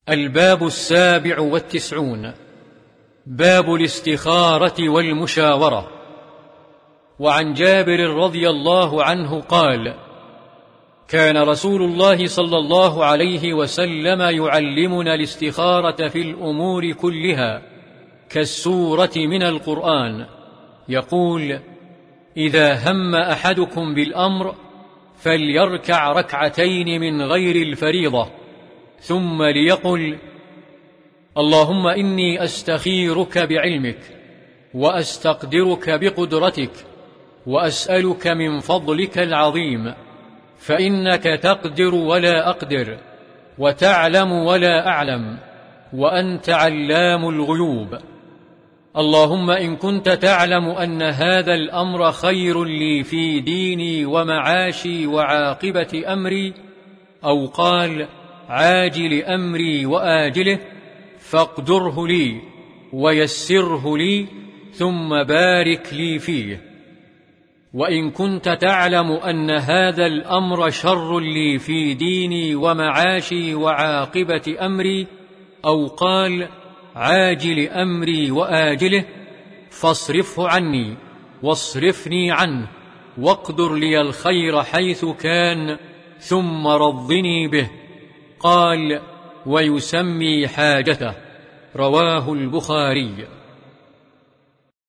الباب 97. باب الاستخارة والمشاورة. وعن جابر رضي الله عنه قال: كان رسول الله صلى الله عليه وسلم يعلمنا الاستخارة في الأمور كلها كالسورة من القرآن، يقول: إذا هم أحدكم بالأمر فليركع ركعتين من غير الفريضة، ثم ليقل: اللهم إني أستخيرك بعلمك، وأستقدرك بقدرتك، وأسألك من فضلك العظيم، فإنك تقدر ولا أقدر، وتعلم ولا أعلم، وأنت علام الغيوب. اللهم إن كنت تعلم أن هذا الأمر خير لي في ديني ومعاشي وعاقبة أمري، أو قال عاجل أمري وآجله، فاقدره لي ويسره لي، ثم بارك لي فيه. وإن كنت تعلم أن هذا الأمر شر لي في ديني ومعاشي وعاقبة أمري، أو قال عاجل أمري وآجله، فاصرفه عني واصرفني عنه، واقدر لي الخير حيث كان، ثم رضني به. قال: ويسمي حاجته. رواه البخاري.